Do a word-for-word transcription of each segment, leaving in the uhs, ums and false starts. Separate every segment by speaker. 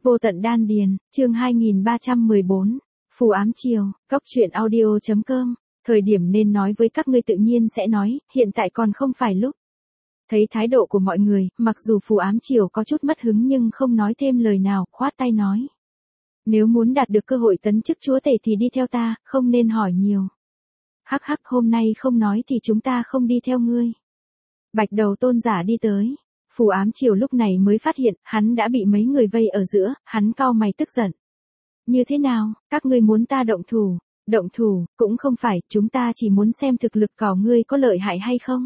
Speaker 1: Vô tận đan điền, chương hai nghìn ba trăm mười bốn, phù ám chiều, cốc truyện audio chấm com, thời điểm nên nói với các ngươi tự nhiên sẽ nói, hiện tại còn không phải lúc. Thấy thái độ của mọi người, mặc dù phù ám chiều có chút mất hứng nhưng không nói thêm lời nào, khoát tay nói. Nếu muốn đạt được cơ hội tấn chức chúa tể thì đi theo ta, không nên hỏi nhiều. Hắc hắc, hôm nay không nói thì chúng ta không đi theo ngươi. Bạch đầu tôn giả đi tới. Phù ám chiều lúc này mới phát hiện, hắn đã bị mấy người vây ở giữa, hắn cau mày tức giận. Như thế nào, các ngươi muốn ta động thủ? Động thủ, cũng không phải, chúng ta chỉ muốn xem thực lực của ngươi có lợi hại hay không.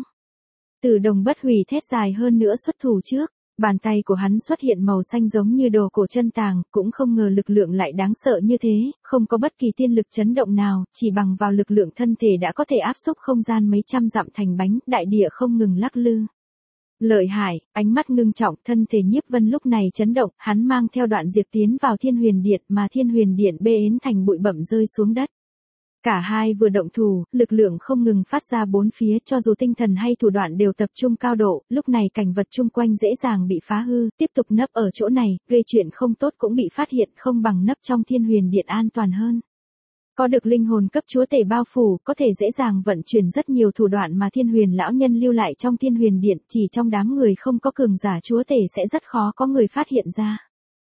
Speaker 1: Từ Đồng Bất Hủy thét dài hơn nữa xuất thủ trước, bàn tay của hắn xuất hiện màu xanh giống như đồ cổ chân tàng, cũng không ngờ lực lượng lại đáng sợ như thế, không có bất kỳ tiên lực chấn động nào, chỉ bằng vào lực lượng thân thể đã có thể áp xúc không gian mấy trăm dặm thành bánh, đại địa không ngừng lắc lư. Lợi hại, ánh mắt ngưng trọng, thân thể Nhiếp Vân lúc này chấn động, hắn mang theo đoạn diệt tiến vào Thiên Huyền Điện mà Thiên Huyền Điện bê ến thành bụi bặm rơi xuống đất. Cả hai vừa động thủ, lực lượng không ngừng phát ra bốn phía, cho dù tinh thần hay thủ đoạn đều tập trung cao độ, lúc này cảnh vật chung quanh dễ dàng bị phá hư, tiếp tục nấp ở chỗ này, gây chuyện không tốt cũng bị phát hiện, không bằng nấp trong Thiên Huyền Điện an toàn hơn. Có được linh hồn cấp chúa tể bao phủ, có thể dễ dàng vận chuyển rất nhiều thủ đoạn mà Thiên Huyền lão nhân lưu lại trong Thiên Huyền Điện, chỉ trong đám người không có cường giả chúa tể sẽ rất khó có người phát hiện ra.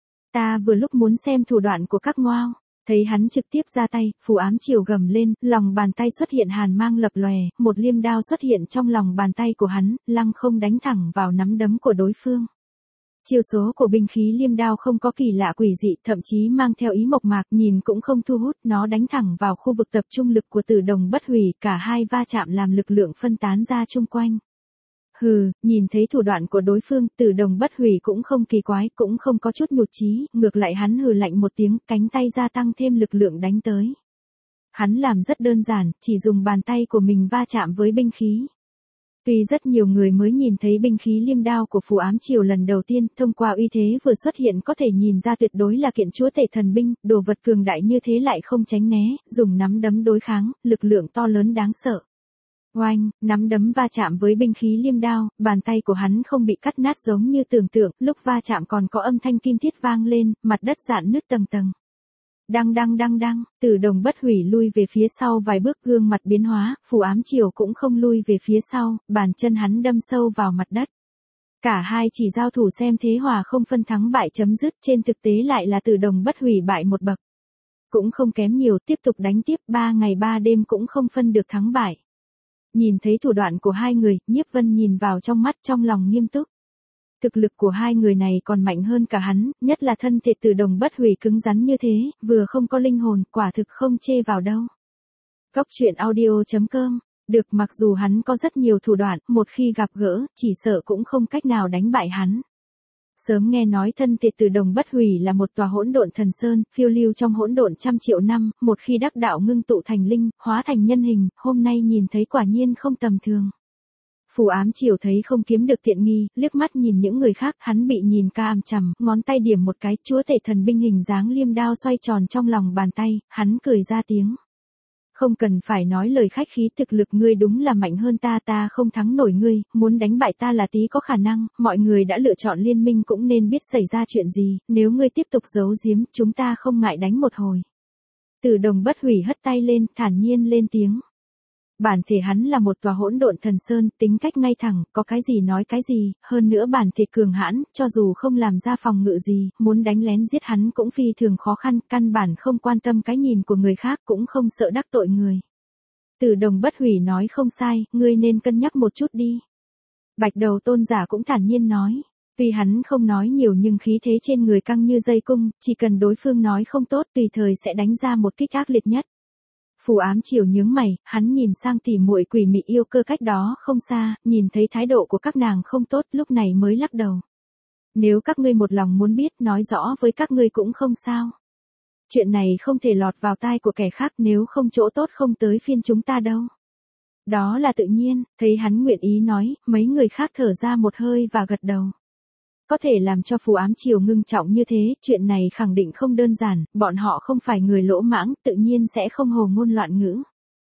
Speaker 1: Ta vừa lúc muốn xem thủ đoạn của các ngoao. Thấy hắn trực tiếp ra tay, phù ám chiều gầm lên, lòng bàn tay xuất hiện hàn mang lập lòe, một liêm đao xuất hiện trong lòng bàn tay của hắn, lăng không đánh thẳng vào nắm đấm của đối phương. Chiêu số của binh khí liêm đao không có kỳ lạ quỷ dị, thậm chí mang theo ý mộc mạc, nhìn cũng không thu hút, nó đánh thẳng vào khu vực tập trung lực của Từ Đồng Bất Hủy, cả hai va chạm làm lực lượng phân tán ra chung quanh. Hừ, nhìn thấy thủ đoạn của đối phương, Từ Đồng Bất Hủy cũng không kỳ quái, cũng không có chút nhụt chí, ngược lại hắn hừ lạnh một tiếng, cánh tay gia tăng thêm lực lượng đánh tới. Hắn làm rất đơn giản, chỉ dùng bàn tay của mình va chạm với binh khí. Tuy rất nhiều người mới nhìn thấy binh khí liêm đao của phù ám chiều lần đầu tiên, thông qua uy thế vừa xuất hiện có thể nhìn ra tuyệt đối là kiện chúa tể thần binh, đồ vật cường đại như thế lại không tránh né, dùng nắm đấm đối kháng, lực lượng to lớn đáng sợ. Oanh, nắm đấm va chạm với binh khí liêm đao, bàn tay của hắn không bị cắt nát giống như tưởng tượng, lúc va chạm còn có âm thanh kim thiết vang lên, mặt đất rạn nứt tầng tầng. Đăng đăng đăng đăng, Từ Đồng Bất Hủy lui về phía sau vài bước, gương mặt biến hóa, phù ám chiều cũng không lui về phía sau, bàn chân hắn đâm sâu vào mặt đất. Cả hai chỉ giao thủ xem thế hòa không phân thắng bại chấm dứt, trên thực tế lại là Từ Đồng Bất Hủy bại một bậc. Cũng không kém nhiều, tiếp tục đánh tiếp, ba ngày ba đêm cũng không phân được thắng bại. Nhìn thấy thủ đoạn của hai người, Nhiếp Vân nhìn vào trong mắt, trong lòng nghiêm túc. Thực lực của hai người này còn mạnh hơn cả hắn, nhất là thân thể Từ Đồng Bất Hủy cứng rắn như thế, vừa không có linh hồn, quả thực không chê vào đâu. Cốc truyện audio chấm com, được, mặc dù hắn có rất nhiều thủ đoạn, một khi gặp gỡ, chỉ sợ cũng không cách nào đánh bại hắn. Sớm nghe nói thân thể Từ Đồng Bất Hủy là một tòa hỗn độn thần sơn, phiêu lưu trong hỗn độn trăm triệu năm, một khi đắc đạo ngưng tụ thành linh, hóa thành nhân hình, hôm nay nhìn thấy quả nhiên không tầm thường. Phù ám chiều thấy không kiếm được tiện nghi, liếc mắt nhìn những người khác, hắn bị nhìn ca ằm chằm, ngón tay điểm một cái, chúa tể thần binh hình dáng liêm đao xoay tròn trong lòng bàn tay, hắn cười ra tiếng. Không cần phải nói lời khách khí, thực lực ngươi đúng là mạnh hơn ta, ta không thắng nổi ngươi, muốn đánh bại ta là tí có khả năng, mọi người đã lựa chọn liên minh cũng nên biết xảy ra chuyện gì, nếu ngươi tiếp tục giấu giếm, chúng ta không ngại đánh một hồi. Từ Đồng Bất Hủy hất tay lên, thản nhiên lên tiếng. Bản thể hắn là một tòa hỗn độn thần sơn, tính cách ngay thẳng, có cái gì nói cái gì, hơn nữa bản thể cường hãn, cho dù không làm ra phòng ngự gì, muốn đánh lén giết hắn cũng phi thường khó khăn, căn bản không quan tâm cái nhìn của người khác, cũng không sợ đắc tội người. Từ Đồng Bất Hủy nói không sai, ngươi nên cân nhắc một chút đi. Bạch đầu tôn giả cũng thản nhiên nói. Tuy hắn không nói nhiều nhưng khí thế trên người căng như dây cung, chỉ cần đối phương nói không tốt tùy thời sẽ đánh ra một kích ác liệt nhất. Phù ám chiều nhướng mày, hắn nhìn sang tỉ muội quỷ mị yêu cơ cách đó không xa, nhìn thấy thái độ của các nàng không tốt, lúc này mới lắc đầu. Nếu các ngươi một lòng muốn biết, nói rõ với các ngươi cũng không sao. Chuyện này không thể lọt vào tai của kẻ khác, nếu không chỗ tốt không tới phiên chúng ta đâu. Đó là tự nhiên, thấy hắn nguyện ý nói, mấy người khác thở ra một hơi và gật đầu. Có thể làm cho phù ám chiều ngưng trọng như thế, chuyện này khẳng định không đơn giản, bọn họ không phải người lỗ mãng, tự nhiên sẽ không hồ ngôn loạn ngữ.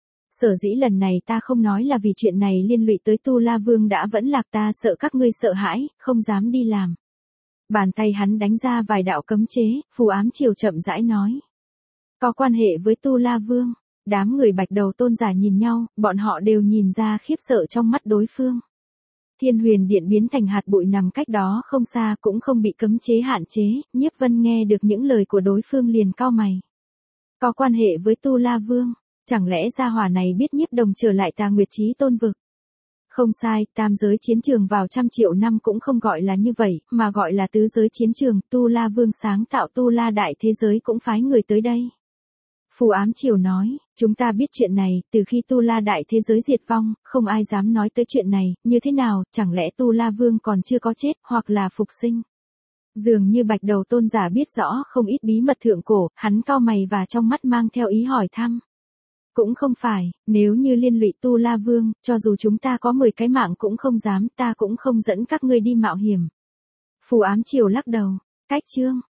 Speaker 1: Sở dĩ lần này ta không nói là vì chuyện này liên lụy tới Tu La Vương đã vẫn lạc, ta sợ các ngươi sợ hãi, không dám đi làm. Bàn tay hắn đánh ra vài đạo cấm chế, phù ám triều chậm rãi nói. Có quan hệ với Tu La Vương. Đám người bạch đầu tôn giả nhìn nhau, bọn họ đều nhìn ra khiếp sợ trong mắt đối phương. Thiên huyền điện biến thành hạt bụi nằm cách đó không xa cũng không bị cấm chế hạn chế, Nhiếp Vân nghe được những lời của đối phương liền cau mày. Có quan hệ với Tu La Vương, chẳng lẽ gia hỏa này biết Nhiếp Đồng trở lại Tà Nguyệt Chí Tôn vực? Không sai, tam giới chiến trường vào trăm triệu năm cũng không gọi là như vậy, mà gọi là tứ giới chiến trường, Tu La Vương sáng tạo Tu La đại thế giới cũng phái người tới đây. Phù ám triều nói, chúng ta biết chuyện này, từ khi Tu La đại thế giới diệt vong, không ai dám nói tới chuyện này, như thế nào, chẳng lẽ Tu La Vương còn chưa có chết, hoặc là phục sinh? Dường như bạch đầu tôn giả biết rõ không ít bí mật thượng cổ, hắn cau mày và trong mắt mang theo ý hỏi thăm. Cũng không phải, nếu như liên lụy Tu La Vương, cho dù chúng ta có mười cái mạng cũng không dám, ta cũng không dẫn các ngươi đi mạo hiểm. Phù ám triều lắc đầu, cách chương.